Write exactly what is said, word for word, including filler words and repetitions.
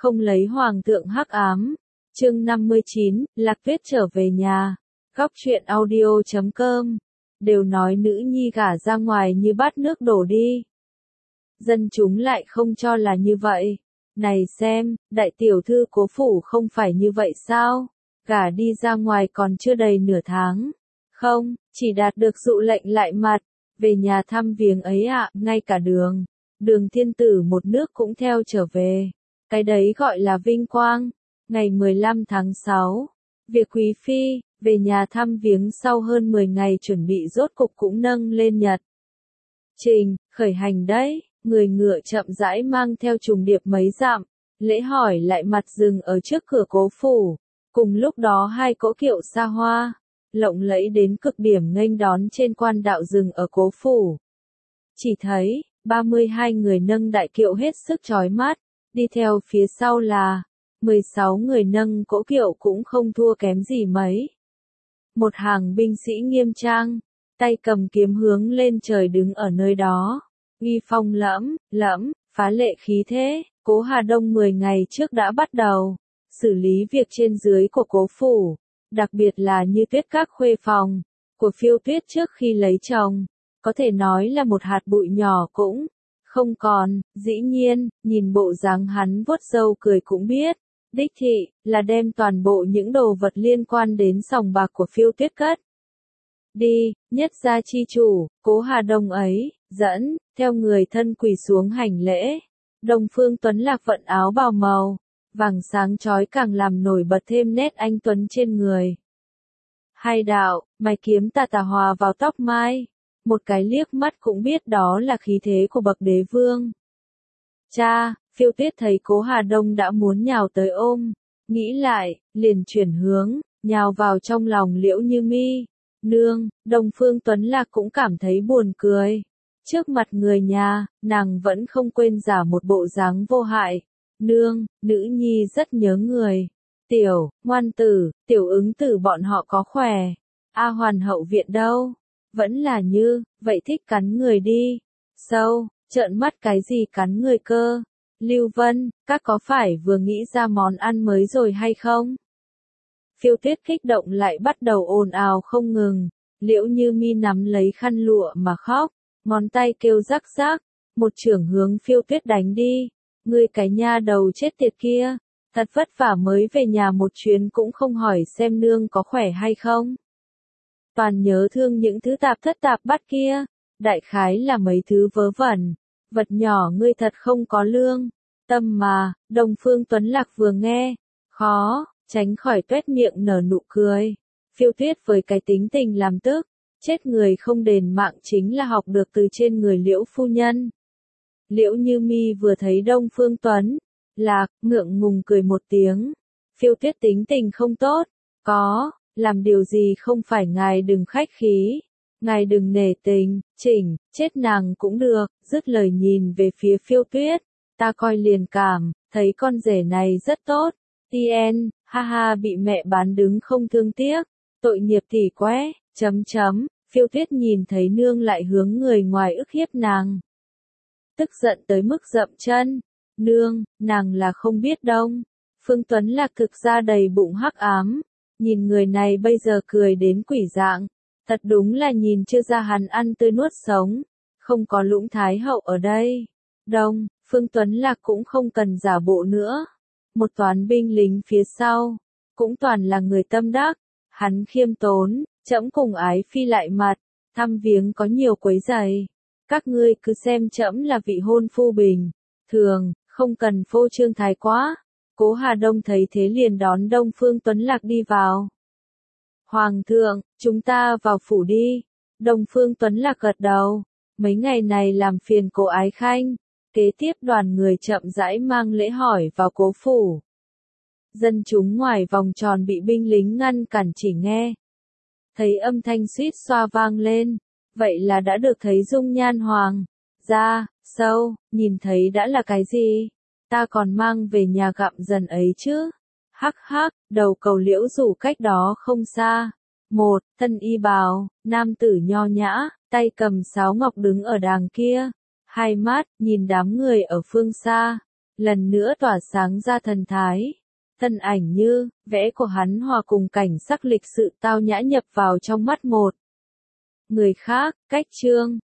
không lấy hoàng thượng hắc ám. Chương năm mươi chín, Lạc Tuyết trở về nhà. Góc truyện audio chấm com. Đều nói nữ nhi gả ra ngoài như bát nước đổ đi. Dân chúng lại không cho là như vậy. Này xem, đại tiểu thư Cố phủ không phải như vậy sao? Gả đi ra ngoài còn chưa đầy nửa tháng. Không, chỉ đạt được dụ lệnh lại mặt. Về nhà thăm viếng ấy ạ, ngay cả đường. Đường thiên tử một nước cũng theo trở về. Cái đấy gọi là vinh quang. Ngày mười lăm tháng sáu, việc quý phi, về nhà thăm viếng sau hơn mười ngày chuẩn bị rốt cục cũng nâng lên nhật. Trình, khởi hành đấy, người ngựa chậm rãi mang theo trùng điệp mấy dặm, lễ hỏi lại mặt dừng ở trước cửa Cố phủ. Cùng lúc đó hai cỗ kiệu xa hoa, lộng lẫy đến cực điểm nghênh đón trên quan đạo rừng ở Cố phủ. Chỉ thấy, ba mươi hai người nâng đại kiệu hết sức chói mắt, đi theo phía sau là mười sáu người nâng cỗ kiệu cũng không thua kém gì mấy. Một hàng binh sĩ nghiêm trang, tay cầm kiếm hướng lên trời đứng ở nơi đó, uy phong lẫm, lẫm, phá lệ khí thế. Cố Hà Đông mười ngày trước đã bắt đầu xử lý việc trên dưới của Cố phủ, đặc biệt là Như Tuyết các khuê phòng của Phiêu Tuyết trước khi lấy chồng, có thể nói là một hạt bụi nhỏ cũng không còn. Dĩ nhiên, nhìn bộ dáng hắn vuốt râu cười cũng biết, đích thị là đem toàn bộ những đồ vật liên quan đến sòng bạc của Phiêu Tuyết cất đi. Nhất gia chi chủ, Cố Hà Đông ấy, dẫn theo người thân quỳ xuống hành lễ. Đông Phương Tuấn Lạc vận áo bào màu vàng sáng chói càng làm nổi bật thêm nét anh tuấn trên người. Hai đạo, mày kiếm tà tà hòa vào tóc mai, một cái liếc mắt cũng biết đó là khí thế của bậc đế vương. Cha, Phiêu Tuyết thấy Cố Hà Đông đã muốn nhào tới ôm, nghĩ lại, liền chuyển hướng, nhào vào trong lòng Liễu Như Mi. Nương, Đông Phương Tuấn Lạc cũng cảm thấy buồn cười. Trước mặt người nhà, nàng vẫn không quên giả một bộ dáng vô hại. Nương, nữ nhi rất nhớ người. Tiểu, ngoan tử, tiểu ứng tử bọn họ có khỏe. A Hoàn hậu viện đâu? Vẫn là Như, vậy thích cắn người đi. Sâu, trợn mắt cái gì cắn người cơ? Lưu Vân, các có phải vừa nghĩ ra món ăn mới rồi hay không? Phiêu Tuyết kích động lại bắt đầu ồn ào không ngừng. Liễu Như Mi nắm lấy khăn lụa mà khóc, ngón tay kêu rắc rắc, một chưởng hướng Phiêu Tuyết đánh đi. Ngươi cái nha đầu chết tiệt kia, thật vất vả mới về nhà một chuyến cũng không hỏi xem nương có khỏe hay không. Toàn nhớ thương những thứ tạp thất tạp bắt kia, đại khái là mấy thứ vớ vẩn, vật nhỏ ngươi thật không có lương tâm mà. Đông Phương Tuấn Lạc vừa nghe, khó tránh khỏi tuét miệng nở nụ cười. Phiêu Tuyết với cái tính tình làm tức, chết người không đền mạng chính là học được từ trên người Liễu phu nhân. Liễu Như Mi vừa thấy Đông Phương Tuấn Lạc, ngượng ngùng cười một tiếng. Phiêu Tuyết tính tình không tốt, có, làm điều gì không phải ngài đừng khách khí, ngài đừng nể tình, chỉnh, chết nàng cũng được. Dứt lời nhìn về phía Phiêu Tuyết, ta coi liền cảm, thấy con rể này rất tốt. Tien, ha ha bị mẹ bán đứng không thương tiếc, tội nghiệp thì quẽ, chấm chấm. Phiêu Tuyết nhìn thấy nương lại hướng người ngoài ức hiếp nàng, tức giận tới mức dậm chân. Nương, nàng là không biết Đông Phương Tuấn Lạc thực ra đầy bụng hắc ám, nhìn người này bây giờ cười đến quỷ dạng, thật đúng là nhìn chưa ra hắn ăn tươi nuốt sống, không có Lũng Thái hậu ở đây. Đông Phương Tuấn Lạc cũng không cần giả bộ nữa, một toán binh lính phía sau, cũng toàn là người tâm đắc, hắn khiêm tốn, trẫm cùng ái phi lại mặt, thăm viếng có nhiều quấy rầy. Các ngươi cứ xem trẫm là vị hôn phu bình thường, không cần phô trương thái quá. Cố Hà Đông thấy thế liền đón Đông Phương Tuấn Lạc đi vào. Hoàng thượng, chúng ta vào phủ đi. Đông Phương Tuấn Lạc gật đầu, mấy ngày này làm phiền cô ái khanh. Kế tiếp đoàn người chậm rãi mang lễ hỏi vào Cố phủ. Dân chúng ngoài vòng tròn bị binh lính ngăn cản chỉ nghe thấy âm thanh suýt xoa vang lên, vậy là đã được thấy dung nhan hoàng gia sâu, nhìn thấy đã là cái gì? Ta còn mang về nhà gặm dần ấy chứ. Hắc hắc, đầu cầu Liễu Rủ cách đó không xa. Một, thân y bào, nam tử nho nhã, tay cầm sáo ngọc đứng ở đàng kia. Hai mắt, nhìn đám người ở phương xa. lần nữa tỏa sáng ra thần thái. Thân ảnh như vẽ của hắn hòa cùng cảnh sắc lịch sự tao nhã nhập vào trong mắt một người khác. Cách chương